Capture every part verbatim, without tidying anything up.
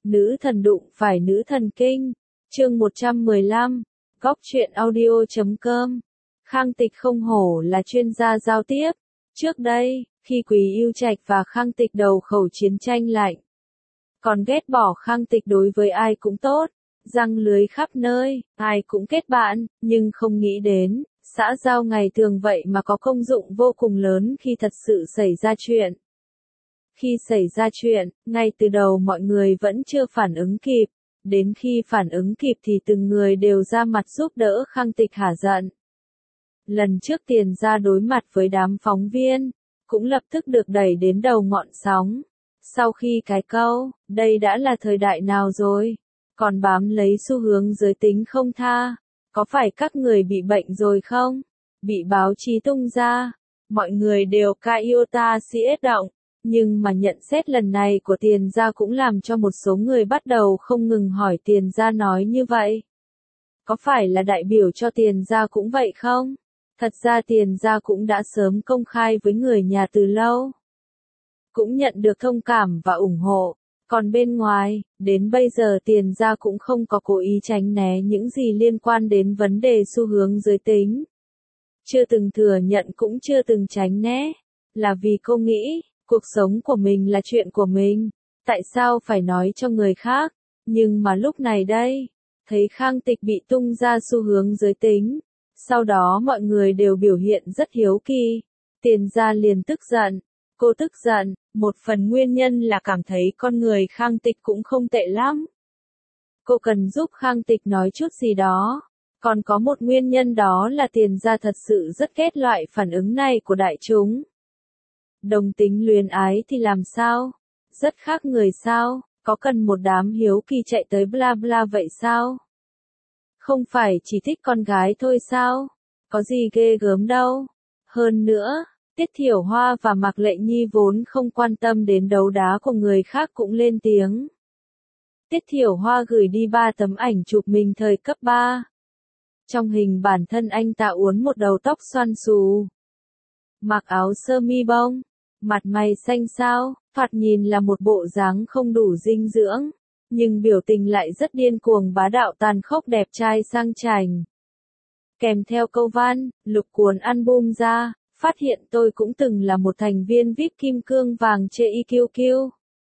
Nữ thần đụng phải nữ thần kinh. Chương một trăm mười lăm. Góc truyện audio chấm com. Khang Tịch không hổ là chuyên gia giao tiếp. Trước đây, khi Quý Ưu Trạch và Khang Tịch đầu khẩu chiến tranh lạnh, còn ghét bỏ Khang Tịch đối với ai cũng tốt, răng lưới khắp nơi, ai cũng kết bạn, nhưng không nghĩ đến, xã giao ngày thường vậy mà có công dụng vô cùng lớn khi thật sự xảy ra chuyện. Khi xảy ra chuyện, ngay từ đầu mọi người vẫn chưa phản ứng kịp, đến khi phản ứng kịp thì từng người đều ra mặt giúp đỡ Khang Tịch hả giận. Lần trước Tiền Gia đối mặt với đám phóng viên, cũng lập tức được đẩy đến đầu ngọn sóng. Sau khi cái câu, đây đã là thời đại nào rồi, còn bám lấy xu hướng giới tính không tha, có phải các người bị bệnh rồi không? Bị báo chí tung ra, mọi người đều ca iota siết động, nhưng mà nhận xét lần này của Tiền Gia cũng làm cho một số người bắt đầu không ngừng hỏi Tiền Gia nói như vậy. Có phải là đại biểu cho Tiền Gia cũng vậy không? Thật ra Tiền Gia cũng đã sớm công khai với người nhà từ lâu, cũng nhận được thông cảm và ủng hộ. Còn bên ngoài, đến bây giờ Tiền Gia cũng không có cố ý tránh né những gì liên quan đến vấn đề xu hướng giới tính. Chưa từng thừa nhận cũng chưa từng tránh né, là vì cô nghĩ, cuộc sống của mình là chuyện của mình, tại sao phải nói cho người khác. Nhưng mà lúc này đây, thấy Khang Tịch bị tung ra xu hướng giới tính, sau đó mọi người đều biểu hiện rất hiếu kỳ, Tiền Gia liền tức giận. Cô tức giận, một phần nguyên nhân là cảm thấy con người Khang Tịch cũng không tệ lắm. Cô cần giúp Khang Tịch nói chút gì đó. Còn có một nguyên nhân đó là Tiền Gia thật sự rất ghét loại phản ứng này của đại chúng. Đồng tính luyến ái thì làm sao? Rất khác người sao? Có cần một đám hiếu kỳ chạy tới bla bla vậy sao? Không phải chỉ thích con gái thôi sao? Có gì ghê gớm đâu. Hơn nữa, Tiết Thiểu Hoa và Mạc Lệ Nhi vốn không quan tâm đến đấu đá của người khác cũng lên tiếng. Tiết Thiểu Hoa gửi đi ba tấm ảnh chụp mình thời cấp ba. Trong hình bản thân anh ta uốn một đầu tóc xoăn xù, mặc áo sơ mi bông, mặt mày xanh xao, thoạt nhìn là một bộ dáng không đủ dinh dưỡng, nhưng biểu tình lại rất điên cuồng bá đạo tàn khốc đẹp trai sang chảnh. Kèm theo câu văn, lục cuốn album ra, phát hiện tôi cũng từng là một thành viên vê i pê kim cương vàng trên i kiu kiu.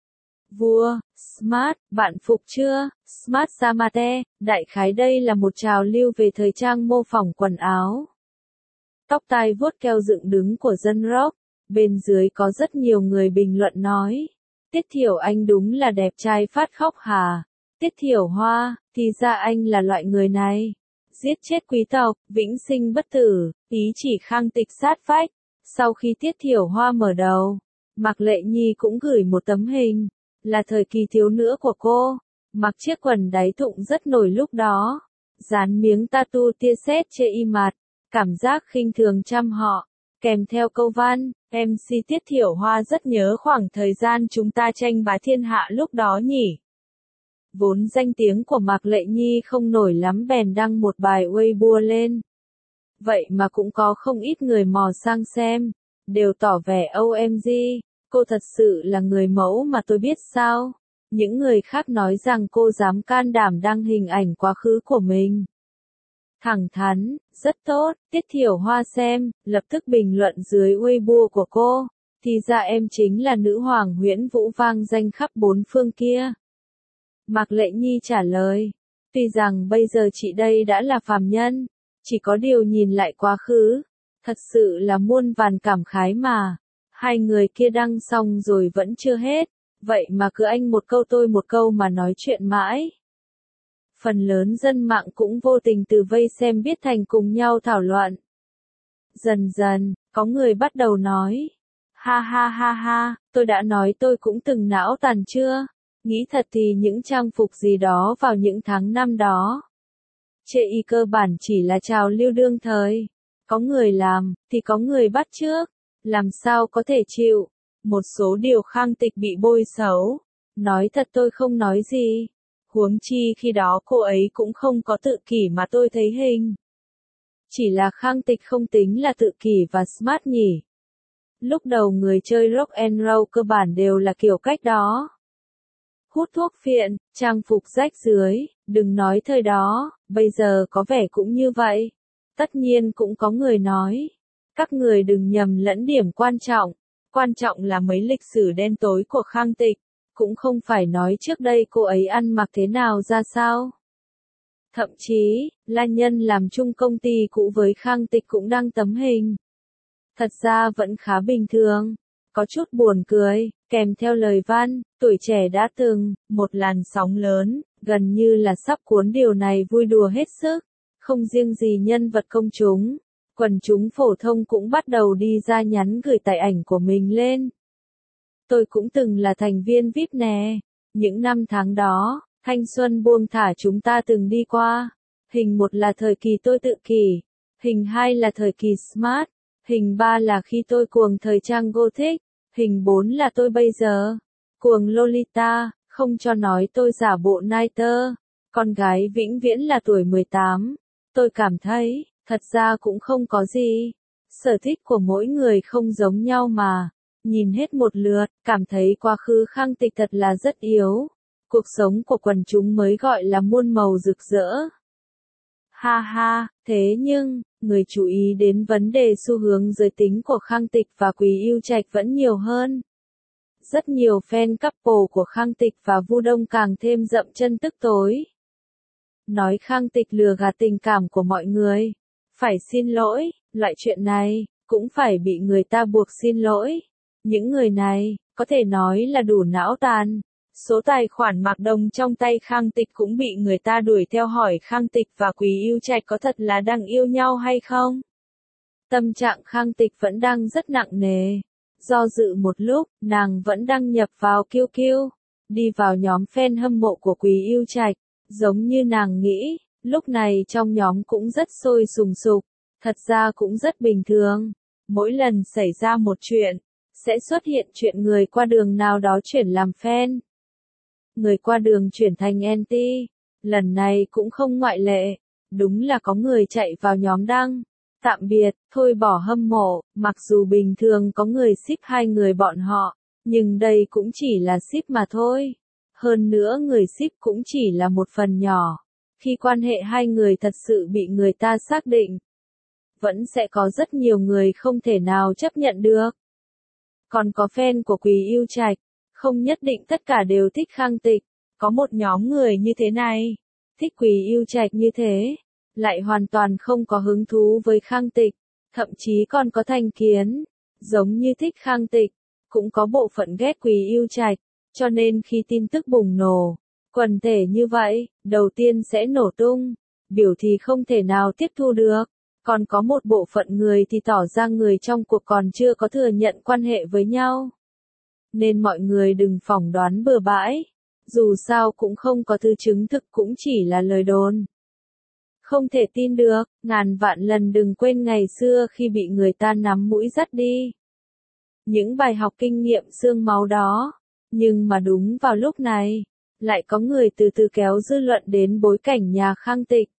Vua, Smart, bạn phục chưa? Smart Samate, đại khái đây là một trào lưu về thời trang mô phỏng quần áo. Tóc tai vuốt keo dựng đứng của dân rock, bên dưới có rất nhiều người bình luận nói. Tiết Thiểu Anh đúng là đẹp trai phát khóc hà. Tiết Thiểu Hoa, thì ra anh là loại người này. Giết chết quý tộc, vĩnh sinh bất tử, ý chỉ Khang Tịch sát phách. Sau khi Tiết Thiểu Hoa mở đầu, Mạc Lệ Nhi cũng gửi một tấm hình, là thời kỳ thiếu nữ của cô, mặc chiếc quần đáy thụng rất nổi lúc đó, dán miếng tattoo tia sét trên y mặt, cảm giác khinh thường trăm họ, kèm theo câu văn, em xê Tiết Thiểu Hoa rất nhớ khoảng thời gian chúng ta tranh bá thiên hạ lúc đó nhỉ. Vốn danh tiếng của Mạc Lệ Nhi không nổi lắm bèn đăng một bài Weibo lên. Vậy mà cũng có không ít người mò sang xem, đều tỏ vẻ ô em giê, cô thật sự là người mẫu mà tôi biết sao. Những người khác nói rằng cô dám can đảm đăng hình ảnh quá khứ của mình. Thẳng thắn, rất tốt, Tiết Thiểu Hoa xem, lập tức bình luận dưới Weibo của cô, thì ra em chính là nữ hoàng huyễn vũ vang danh khắp bốn phương kia. Mạc Lệ Nhi trả lời, tuy rằng bây giờ chị đây đã là phàm nhân, chỉ có điều nhìn lại quá khứ, thật sự là muôn vàn cảm khái mà. Hai người kia đăng xong rồi vẫn chưa hết, vậy mà cứ anh một câu tôi một câu mà nói chuyện mãi. Phần lớn dân mạng cũng vô tình từ vây xem biết thành cùng nhau thảo luận. Dần dần, có người bắt đầu nói, ha ha ha ha, tôi đã nói tôi cũng từng não tàn chưa? Nghĩ thật thì những trang phục gì đó vào những tháng năm đó. Chê y cơ bản chỉ là trào lưu đương thời. Có người làm, thì có người bắt chước. Làm sao có thể chịu. Một số điều Khang Tịch bị bôi xấu. Nói thật tôi không nói gì. Huống chi khi đó cô ấy cũng không có tự kỷ mà tôi thấy hình. Chỉ là Khang Tịch không tính là tự kỷ và smart nhỉ. Lúc đầu người chơi rock and roll cơ bản đều là kiểu cách đó. hút thuốc phiện, trang phục rách rưới, đừng nói thời đó, bây giờ có vẻ cũng như vậy. Tất nhiên cũng có người nói, các người đừng nhầm lẫn điểm quan trọng, quan trọng là mấy lịch sử đen tối của Khang Tịch, cũng không phải nói trước đây cô ấy ăn mặc thế nào ra sao. Thậm chí, La Nhân làm chung công ty cũ với Khang Tịch cũng đăng tấm hình. Thật ra vẫn khá bình thường, có chút buồn cười, kèm theo lời văn, tuổi trẻ đã từng, một làn sóng lớn, gần như là sắp cuốn điều này vui đùa hết sức. Không riêng gì nhân vật công chúng, quần chúng phổ thông cũng bắt đầu đi ra nhắn gửi tải ảnh của mình lên. Tôi cũng từng là thành viên vi ai pi nè, những năm tháng đó, thanh xuân buông thả chúng ta từng đi qua. Hình một là thời kỳ tôi tự kỷ, hình hai là thời kỳ smart, hình ba là khi tôi cuồng thời trang gothic, hình bốn là tôi bây giờ, cuồng Lolita, không cho nói tôi giả bộ Niter, con gái vĩnh viễn là tuổi mười tám. Tôi cảm thấy, thật ra cũng không có gì. Sở thích của mỗi người không giống nhau mà. Nhìn hết một lượt, cảm thấy quá khứ Khang Tịch thật là rất yếu. Cuộc sống của quần chúng mới gọi là muôn màu rực rỡ. Ha ha, thế nhưng, người chú ý đến vấn đề xu hướng giới tính của Khang Tịch và Quý Yêu Trạch vẫn nhiều hơn. Rất nhiều fan couple của Khang Tịch và Vu Đông càng thêm dậm chân tức tối. Nói Khang Tịch lừa gạt tình cảm của mọi người. Phải xin lỗi, loại chuyện này, cũng phải bị người ta buộc xin lỗi. Những người này, có thể nói là đủ não tàn. Số tài khoản Mạc Đồng trong tay Khang Tịch cũng bị người ta đuổi theo hỏi Khang Tịch và Quý Yêu Trạch có thật là đang yêu nhau hay không? Tâm trạng Khang Tịch vẫn đang rất nặng nề. Do dự một lúc, nàng vẫn đăng nhập vào kiu kiu, đi vào nhóm fan hâm mộ của Quý Yêu Trạch. Giống như nàng nghĩ, lúc này trong nhóm cũng rất sôi sùng sục, thật ra cũng rất bình thường. Mỗi lần xảy ra một chuyện, sẽ xuất hiện chuyện người qua đường nào đó chuyển làm fan. Người qua đường chuyển thành anti, lần này cũng không ngoại lệ. Đúng là có người chạy vào nhóm đăng, tạm biệt, thôi bỏ hâm mộ, mặc dù bình thường có người ship hai người bọn họ, nhưng đây cũng chỉ là ship mà thôi. Hơn nữa người ship cũng chỉ là một phần nhỏ. Khi quan hệ hai người thật sự bị người ta xác định, vẫn sẽ có rất nhiều người không thể nào chấp nhận được. Còn có fan của Quý Yêu Trạch, không nhất định tất cả đều thích Khang Tịch. Có một nhóm người như thế này, thích Quý Yêu Trạch như thế, lại hoàn toàn không có hứng thú với Khang Tịch, thậm chí còn có thành kiến, giống như thích Khang Tịch, cũng có bộ phận ghét Quý Yêu Trạch. Cho nên khi tin tức bùng nổ, quần thể như vậy, đầu tiên sẽ nổ tung, biểu thì không thể nào tiếp thu được. Còn có một bộ phận người thì tỏ ra người trong cuộc còn chưa có thừa nhận quan hệ với nhau. Nên mọi người đừng phỏng đoán bừa bãi, dù sao cũng không có thứ chứng thực, cũng chỉ là lời đồn. Không thể tin được, ngàn vạn lần đừng quên ngày xưa khi bị người ta nắm mũi dắt đi. Những bài học kinh nghiệm xương máu đó. Nhưng mà đúng vào lúc này, lại có người từ từ kéo dư luận đến bối cảnh nhà Khang Tịch.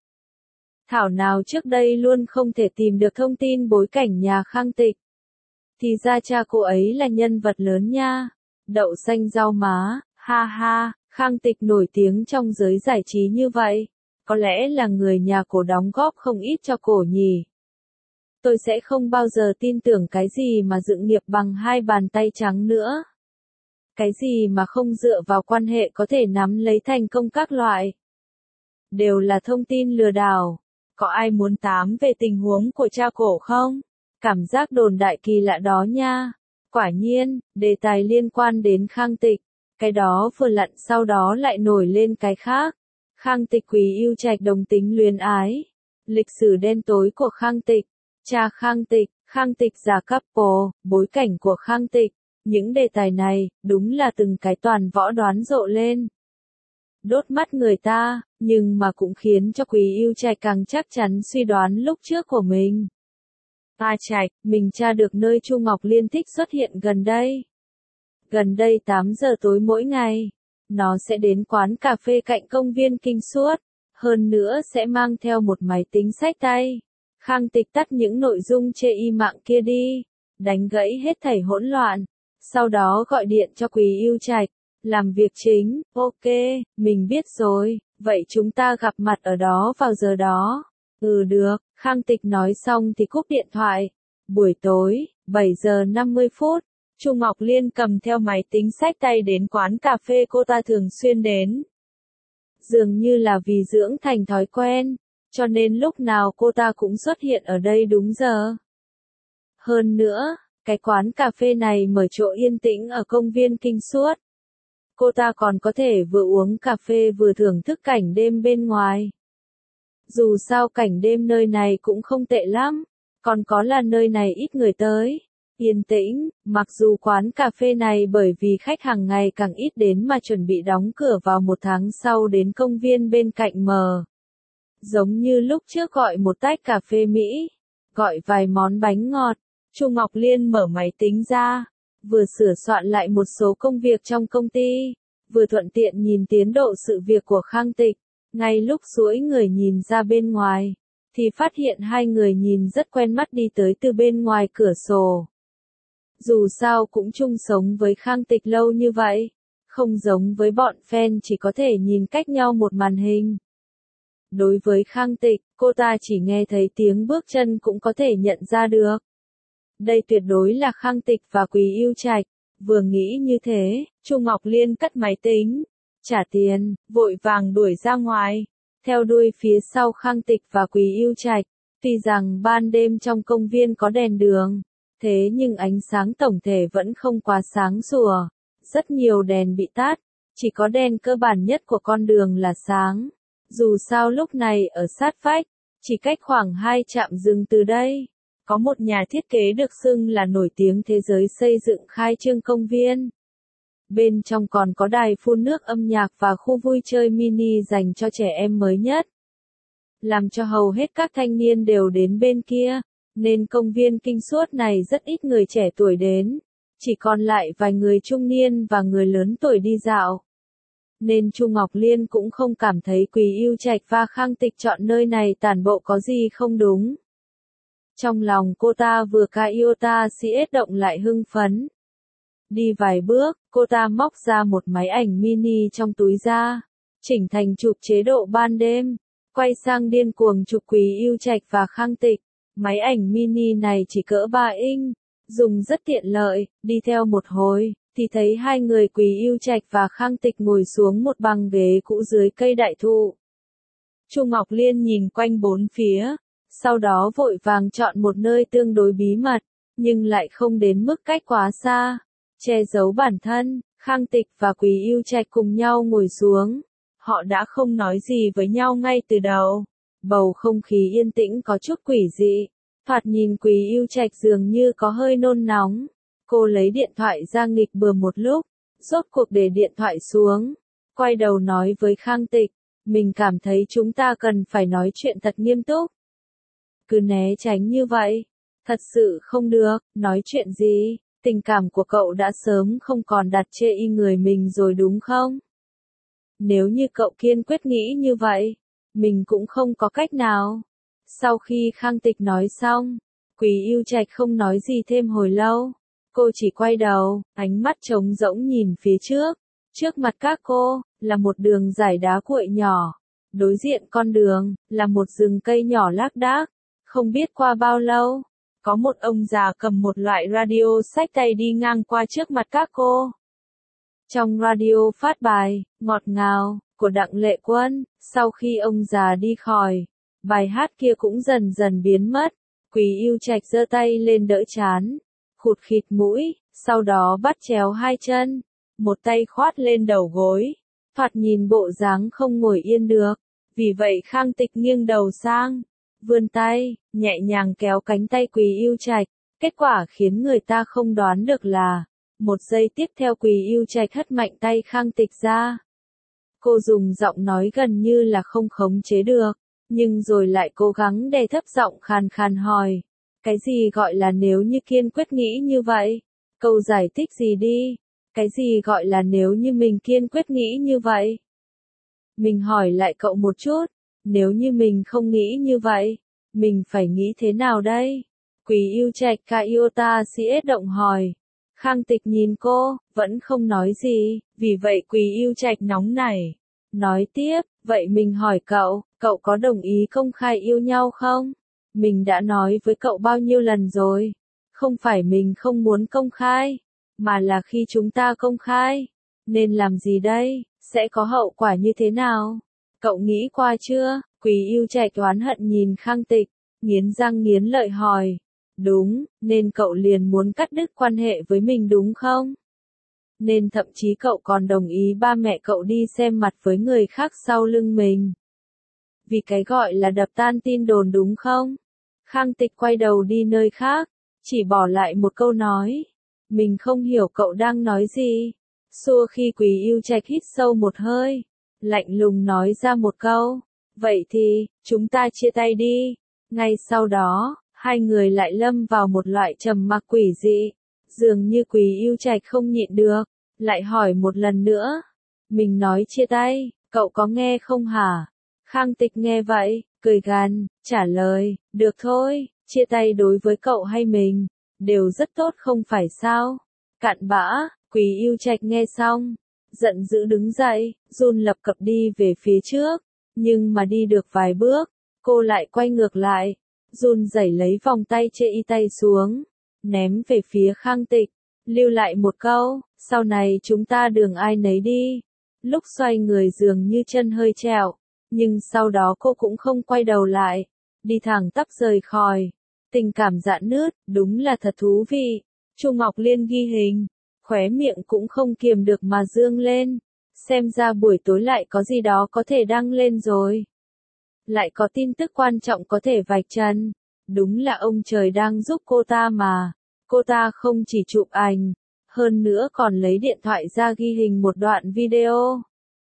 Thảo nào trước đây luôn không thể tìm được thông tin bối cảnh nhà Khang Tịch. Thì ra cha cô ấy là nhân vật lớn nha. Đậu xanh rau má, ha ha, Khang Tịch nổi tiếng trong giới giải trí như vậy. Có lẽ là người nhà cổ đóng góp không ít cho cổ nhỉ. Tôi sẽ không bao giờ tin tưởng cái gì mà dựng nghiệp bằng hai bàn tay trắng nữa. Cái gì mà không dựa vào quan hệ có thể nắm lấy thành công các loại. Đều là thông tin lừa đảo. Có ai muốn tám về tình huống của cha cổ không? Cảm giác đồn đại kỳ lạ đó nha. Quả nhiên, đề tài liên quan đến Khang Tịch. Cái đó vừa lặn sau đó lại nổi lên cái khác. Khang Tịch Quý Yêu Trạch đồng tính luyến ái. Lịch sử đen tối của Khang Tịch. Cha Khang Tịch, Khang Tịch giả couple, bối cảnh của Khang Tịch. Những đề tài này, đúng là từng cái toàn võ đoán rộ lên. Đốt mắt người ta, nhưng mà cũng khiến cho Quý Yêu Trạch càng chắc chắn suy đoán lúc trước của mình. Ta Trạch, mình tra được nơi Chu Ngọc Liên thích xuất hiện gần đây. Gần đây tám giờ tối mỗi ngày, nó sẽ đến quán cà phê cạnh công viên Kinh suốt, hơn nữa sẽ mang theo một máy tính xách tay. Khang Tịch tắt những nội dung chê y mạng kia đi, đánh gãy hết thảy hỗn loạn. Sau đó gọi điện cho Quý Yêu Trạch, Làm việc chính, ok, mình biết rồi, vậy chúng ta gặp mặt ở đó vào giờ đó. Ừ được, Khang Tịch nói xong thì cúp điện thoại. Buổi tối, bảy giờ năm mươi phút, Chu Ngọc Liên cầm theo máy tính xách tay đến quán cà phê cô ta thường xuyên đến. Dường như là vì dưỡng thành thói quen, cho nên lúc nào cô ta cũng xuất hiện ở đây đúng giờ. Hơn nữa, cái quán cà phê này mở chỗ yên tĩnh ở công viên Kinh Suốt. Cô ta còn có thể vừa uống cà phê vừa thưởng thức cảnh đêm bên ngoài. Dù sao cảnh đêm nơi này cũng không tệ lắm, còn có là nơi này ít người tới. Yên tĩnh, mặc dù quán cà phê này bởi vì khách hàng ngày càng ít đến mà chuẩn bị đóng cửa vào một tháng sau đến công viên bên cạnh mở. Giống như lúc trước gọi một tách cà phê Mỹ, gọi vài món bánh ngọt, Chu Ngọc Liên mở máy tính ra, vừa sửa soạn lại một số công việc trong công ty, vừa thuận tiện nhìn tiến độ sự việc của Khang Tịch. Ngay lúc duỗi người nhìn ra bên ngoài, thì phát hiện hai người nhìn rất quen mắt đi tới từ bên ngoài cửa sổ. Dù sao cũng chung sống với Khang Tịch lâu như vậy, không giống với bọn fan chỉ có thể nhìn cách nhau một màn hình. Đối với Khang Tịch, cô ta chỉ nghe thấy tiếng bước chân cũng có thể nhận ra được. Đây tuyệt đối là Khang Tịch và Quý Yêu Trạch. Vừa nghĩ như thế, Chu Ngọc Liên cất máy tính, trả tiền, vội vàng đuổi ra ngoài, theo đuôi phía sau Khang Tịch và Quý Yêu Trạch. Tuy rằng ban đêm trong công viên có đèn đường, thế nhưng ánh sáng tổng thể vẫn không quá sáng sủa. Rất nhiều đèn bị tắt, chỉ có đèn cơ bản nhất của con đường là sáng. Dù sao lúc này ở sát vách, chỉ cách khoảng hai trạm dừng từ đây, có một nhà thiết kế được xưng là nổi tiếng thế giới xây dựng khai trương công viên. Bên trong còn có đài phun nước âm nhạc và khu vui chơi mini dành cho trẻ em mới nhất. Làm cho hầu hết các thanh niên đều đến bên kia, nên công viên Kinh Suốt này rất ít người trẻ tuổi đến, chỉ còn lại vài người trung niên và người lớn tuổi đi dạo. Nên Chu Ngọc Liên cũng không cảm thấy Quý Yêu Trạch và Khang Tịch chọn nơi này tản bộ có gì không đúng. Trong lòng cô ta vừa ca yêu ta si ết động lại hưng phấn. Đi vài bước, cô ta móc ra một máy ảnh mini trong túi ra, chỉnh thành chụp chế độ ban đêm, quay sang điên cuồng chụp Quý Yêu Trạch và Khang Tịch. Máy ảnh mini này chỉ cỡ ba inch, dùng rất tiện lợi, đi theo một hồi, thì thấy hai người Quý Yêu Trạch và Khang Tịch ngồi xuống một băng ghế cũ dưới cây đại thụ. Chu Ngọc Liên nhìn quanh bốn phía, sau đó vội vàng chọn một nơi tương đối bí mật, nhưng lại không đến mức cách quá xa, che giấu bản thân. Khang Tịch và Quý Yêu Trạch cùng nhau ngồi xuống, họ đã không nói gì với nhau ngay từ đầu. Bầu không khí yên tĩnh có chút quỷ dị, thoạt nhìn Quý Yêu Trạch dường như có hơi nôn nóng. Cô lấy điện thoại ra nghịch bừa một lúc, rốt cuộc để điện thoại xuống, quay đầu nói với Khang Tịch, mình cảm thấy chúng ta cần phải nói chuyện thật nghiêm túc. Cứ né tránh như vậy, thật sự không được. Nói chuyện gì? Tình cảm của cậu đã sớm không còn đặt chê y người mình rồi đúng không? Nếu như cậu kiên quyết nghĩ như vậy, mình cũng không có cách nào. Sau khi Khang Tịch nói xong, Quý Yêu Trạch không nói gì thêm hồi lâu. Cô chỉ quay đầu, ánh mắt trống rỗng nhìn phía trước. Trước mặt các cô, là một đường dải đá cuội nhỏ. Đối diện con đường, là một rừng cây nhỏ lác đác. Không biết qua bao lâu, có một ông già cầm một loại radio xách tay đi ngang qua trước mặt các cô. Trong radio phát bài, ngọt ngào, của Đặng Lệ Quân. Sau khi ông già đi khỏi, bài hát kia cũng dần dần biến mất. Quý Yêu Trạch giơ tay lên đỡ trán, khụt khịt mũi, sau đó bắt chéo hai chân, một tay khoát lên đầu gối, thoạt nhìn bộ dáng không ngồi yên được. Vì vậy Khang Tịch nghiêng đầu sang, vươn tay, nhẹ nhàng kéo cánh tay Quý Yêu Trạch. Kết quả khiến người ta không đoán được là, một giây tiếp theo Quý Yêu Trạch hất mạnh tay Khang Tịch ra. Cô dùng giọng nói gần như là không khống chế được, nhưng rồi lại cố gắng đè thấp giọng khàn khàn hỏi, cái gì gọi là nếu như kiên quyết nghĩ như vậy? Câu giải thích gì đi? Cái gì gọi là nếu như mình kiên quyết nghĩ như vậy? Mình hỏi lại cậu một chút, nếu như mình không nghĩ như vậy, mình phải nghĩ thế nào đây? Quý Yêu Trạch Kaiota si ết động hỏi. Khang Tịch nhìn cô, vẫn không nói gì, vì vậy Quý Yêu Trạch nóng nảy. Nói tiếp, vậy mình hỏi cậu, cậu có đồng ý công khai yêu nhau không? Mình đã nói với cậu bao nhiêu lần rồi. Không phải mình không muốn công khai, mà là khi chúng ta công khai, nên làm gì đây, sẽ có hậu quả như thế nào? Cậu nghĩ qua chưa? Quý Yêu Trạch oán hận nhìn Khang Tịch, nghiến răng nghiến lợi hỏi. Đúng, nên cậu liền muốn cắt đứt quan hệ với mình đúng không? Nên thậm chí cậu còn đồng ý ba mẹ cậu đi xem mặt với người khác sau lưng mình. Vì cái gọi là đập tan tin đồn đúng không? Khang Tịch quay đầu đi nơi khác, chỉ bỏ lại một câu nói. Mình không hiểu cậu đang nói gì. Xua khi Quý Yêu Trạch hít sâu một hơi, lạnh lùng nói ra một câu. Vậy thì, chúng ta chia tay đi. Ngay sau đó, hai người lại lâm vào một loại trầm mặc quỷ dị. Dường như Quý Yêu Trạch không nhịn được, lại hỏi một lần nữa. Mình nói chia tay, cậu có nghe không hả? Khang Tịch nghe vậy, cười gằn, trả lời, được thôi, chia tay đối với cậu hay mình, đều rất tốt không phải sao? Cặn bã, Quý Yêu Trạch nghe xong, giận dữ đứng dậy, run lập cập đi về phía trước, nhưng mà đi được vài bước, cô lại quay ngược lại, run rẩy lấy vòng tay chê y tay xuống, ném về phía Khang Tịch, lưu lại một câu, sau này chúng ta đường ai nấy đi. Lúc xoay người dường như chân hơi trẹo, nhưng sau đó cô cũng không quay đầu lại, đi thẳng tắp rời khỏi. Tình cảm rạn nứt, đúng là thật thú vị. Chu Ngọc Liên ghi hình, khóe miệng cũng không kiềm được mà dương lên. Xem ra buổi tối lại có gì đó có thể đăng lên rồi. Lại có tin tức quan trọng có thể vạch trần. Đúng là ông trời đang giúp cô ta mà. Cô ta không chỉ chụp ảnh, hơn nữa còn lấy điện thoại ra ghi hình một đoạn video.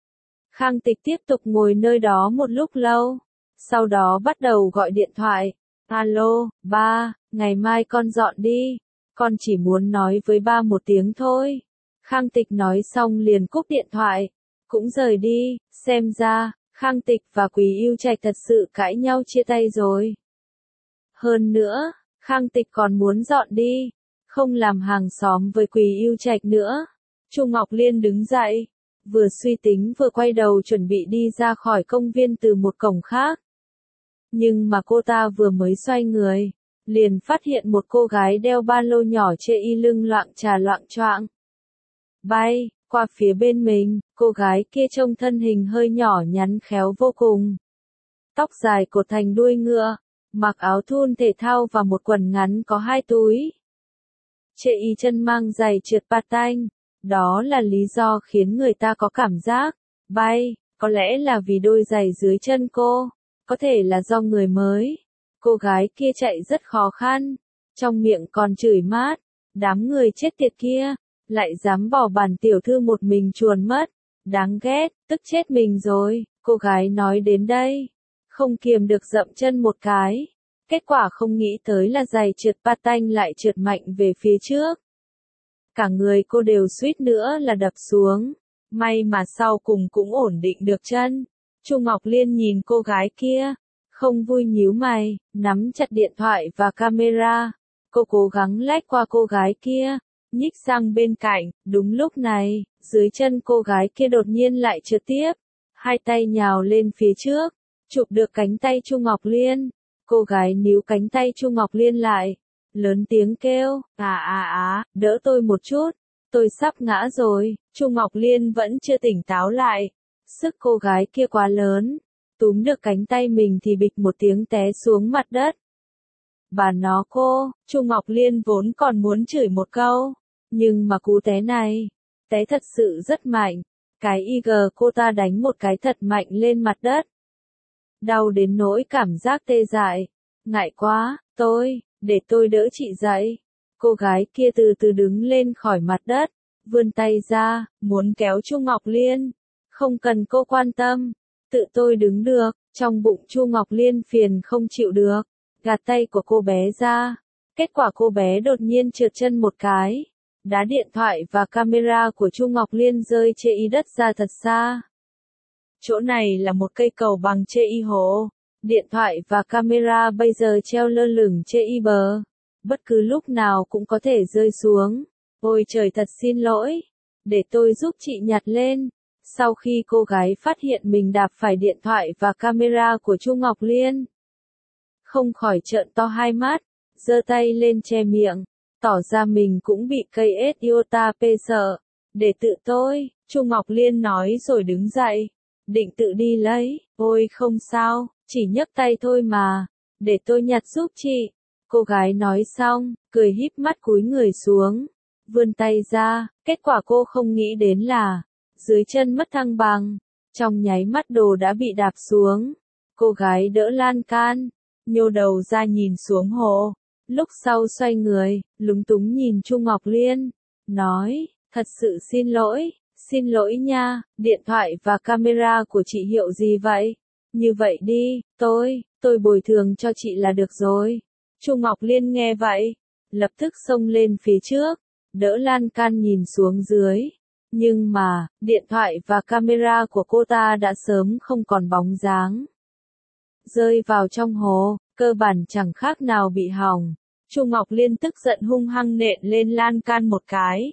Khang Tịch tiếp tục ngồi nơi đó một lúc lâu, sau đó bắt đầu gọi điện thoại. Alo, ba, ngày mai con dọn đi, con chỉ muốn nói với ba một tiếng thôi. Khang Tịch nói xong liền cúp điện thoại, cũng rời đi, xem ra, Khang Tịch và Quý Yêu Trạch thật sự cãi nhau chia tay rồi. Hơn nữa, Khang Tịch còn muốn dọn đi, không làm hàng xóm với Quý Yêu Trạch nữa. Chu Ngọc Liên đứng dậy, vừa suy tính vừa quay đầu chuẩn bị đi ra khỏi công viên từ một cổng khác. Nhưng mà cô ta vừa mới xoay người, liền phát hiện một cô gái đeo ba lô nhỏ chê y lưng loạng trà loạng choạng. Bay, qua phía bên mình, cô gái kia trông thân hình hơi nhỏ nhắn khéo vô cùng. Tóc dài cột thành đuôi ngựa, mặc áo thun thể thao và một quần ngắn có hai túi. Chê y chân mang giày trượt patin, đó là lý do khiến người ta có cảm giác, bay, có lẽ là vì đôi giày dưới chân cô, có thể là do người mới. Cô gái kia chạy rất khó khăn, trong miệng còn chửi mát, đám người chết tiệt kia, lại dám bỏ bản tiểu thư một mình chuồn mất, đáng ghét, tức chết mình rồi. Cô gái nói đến đây, không kiềm được dậm chân một cái, kết quả không nghĩ tới là giày trượt patin lại trượt mạnh về phía trước. Cả người cô đều suýt nữa là đập xuống, may mà sau cùng cũng ổn định được chân. Chu Ngọc Liên nhìn cô gái kia, không vui nhíu mày, nắm chặt điện thoại và camera. Cô cố gắng lách qua cô gái kia, nhích sang bên cạnh. Đúng lúc này, dưới chân cô gái kia đột nhiên lại trượt tiếp, hai tay nhào lên phía trước, chụp được cánh tay Chu Ngọc Liên. Cô gái níu cánh tay Chu Ngọc Liên lại, lớn tiếng kêu, à à à, đỡ tôi một chút, tôi sắp ngã rồi. Chu Ngọc Liên vẫn chưa tỉnh táo lại, sức cô gái kia quá lớn, túm được cánh tay mình thì bịch một tiếng té xuống mặt đất. Bà nó cô, Chu Ngọc Liên vốn còn muốn chửi một câu, nhưng mà cú té này, té thật sự rất mạnh, cái i giê cô ta đánh một cái thật mạnh lên mặt đất. Đau đến nỗi cảm giác tê dại, ngại quá, tôi, để tôi đỡ chị dậy. Cô gái kia từ từ đứng lên khỏi mặt đất, vươn tay ra, muốn kéo Chu Ngọc Liên. Không cần cô quan tâm, tự tôi đứng được. Trong bụng Chu Ngọc Liên phiền không chịu được, gạt tay của cô bé ra. Kết quả cô bé đột nhiên trượt chân một cái, đá điện thoại và camera của Chu Ngọc Liên rơi chê y đất ra thật xa. Chỗ này là một cây cầu bằng chê y hồ, điện thoại và camera bây giờ treo lơ lửng chê y bờ, bất cứ lúc nào cũng có thể rơi xuống. Ôi trời thật xin lỗi. Để tôi giúp chị nhặt lên. Sau khi cô gái phát hiện mình đạp phải điện thoại và camera của Chu Ngọc Liên, không khỏi trợn to hai mắt, giơ tay lên che miệng, tỏ ra mình cũng bị cây ết iota p sợ. Để tự tôi, Chu Ngọc Liên nói rồi đứng dậy, định tự đi lấy. Ôi không sao, chỉ nhấc tay thôi mà, để tôi nhặt giúp chị. Cô gái nói xong, cười híp mắt cúi người xuống, vươn tay ra. Kết quả cô không nghĩ đến là, dưới chân mất thăng bằng, trong nháy mắt đồ đã bị đạp xuống. Cô gái đỡ lan can, nhô đầu ra nhìn xuống hồ, lúc sau xoay người, lúng túng nhìn Chu Ngọc Liên, nói, thật sự xin lỗi, xin lỗi nha, điện thoại và camera của chị hiệu gì vậy? Như vậy đi, tôi, tôi bồi thường cho chị là được rồi. Chu Ngọc Liên nghe vậy, lập tức xông lên phía trước, đỡ lan can nhìn xuống dưới. Nhưng mà, điện thoại và camera của cô ta đã sớm không còn bóng dáng. Rơi vào trong hồ, cơ bản chẳng khác nào bị hỏng. Chu Ngọc Liên tức giận hung hăng nện lên lan can một cái.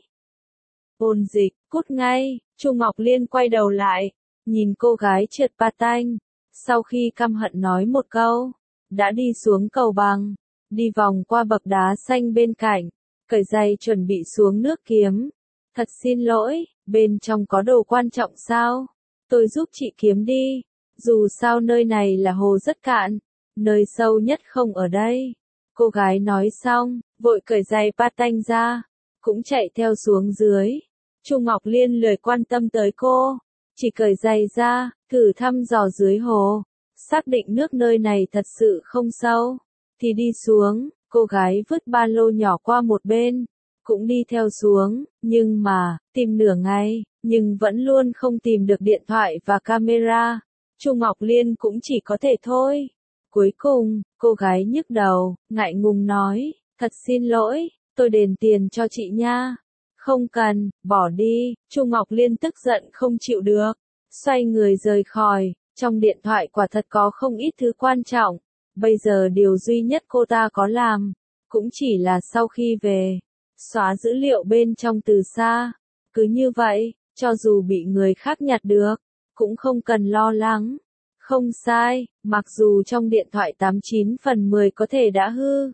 Ôn Dịch, cút ngay. Chu Ngọc Liên quay đầu lại, nhìn cô gái trượt patin. Sau khi căm hận nói một câu, đã đi xuống cầu bằng, đi vòng qua bậc đá xanh bên cạnh, cởi giày chuẩn bị xuống nước kiếm. Thật xin lỗi, bên trong có đồ quan trọng sao? Tôi giúp chị kiếm đi. Dù sao nơi này là hồ rất cạn, nơi sâu nhất không ở đây. Cô gái nói xong, vội cởi giày patin ra, cũng chạy theo xuống dưới. Chu Ngọc Liên lười quan tâm tới cô, chỉ cởi giày ra, thử thăm dò dưới hồ, xác định nước nơi này thật sự không sâu, thì đi xuống. Cô gái vứt ba lô nhỏ qua một bên, cũng đi theo xuống, nhưng mà, tìm nửa ngày, nhưng vẫn luôn không tìm được điện thoại và camera. Chu Ngọc Liên cũng chỉ có thể thôi. Cuối cùng, cô gái nhức đầu, ngại ngùng nói, thật xin lỗi, tôi đền tiền cho chị nha. Không cần, bỏ đi. Chu Ngọc Liên tức giận không chịu được, xoay người rời khỏi. Trong điện thoại quả thật có không ít thứ quan trọng. Bây giờ điều duy nhất cô ta có làm, cũng chỉ là sau khi về, xóa dữ liệu bên trong từ xa. Cứ như vậy, cho dù bị người khác nhặt được, cũng không cần lo lắng. Không sai, mặc dù trong điện thoại tám chín phần mười có thể đã hư,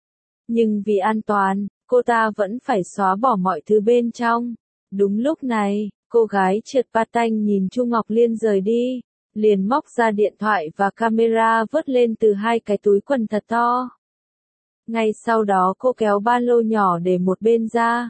nhưng vì an toàn, cô ta vẫn phải xóa bỏ mọi thứ bên trong. Đúng lúc này, cô gái trượt patin nhìn Chu Ngọc Liên rời đi, liền móc ra điện thoại và camera vớt lên từ hai cái túi quần thật to. Ngay sau đó cô kéo ba lô nhỏ để một bên ra,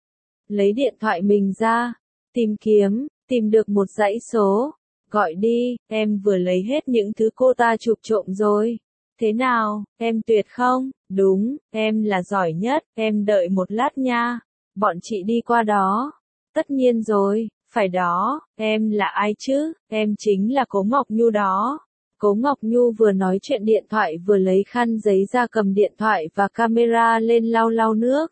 lấy điện thoại mình ra, tìm kiếm, tìm được một dãy số. Gọi đi, em vừa lấy hết những thứ cô ta chụp trộm rồi. Thế nào, em tuyệt không? Đúng, em là giỏi nhất, em đợi một lát nha. Bọn chị đi qua đó. Tất nhiên rồi, phải đó, em là ai chứ? Em chính là Cố Ngọc Nhu đó. Cố Ngọc Nhu vừa nói chuyện điện thoại vừa lấy khăn giấy ra cầm điện thoại và camera lên lau lau nước.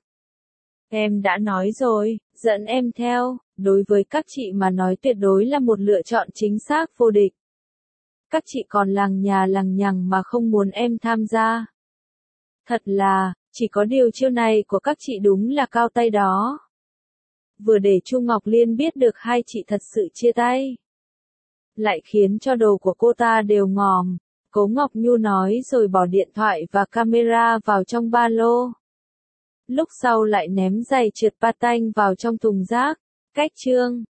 Em đã nói rồi, dẫn em theo, đối với các chị mà nói tuyệt đối là một lựa chọn chính xác vô địch. Các chị còn lằng nhà lằng nhằng mà không muốn em tham gia. Thật là, chỉ có điều chiêu này của các chị đúng là cao tay đó. Vừa để Chu Ngọc Liên biết được hai chị thật sự chia tay, lại khiến cho đồ của cô ta đều ngòm. Cố Ngọc Nhu nói rồi bỏ điện thoại và camera vào trong ba lô. Lúc sau lại ném giày trượt patin vào trong thùng rác. Cách chương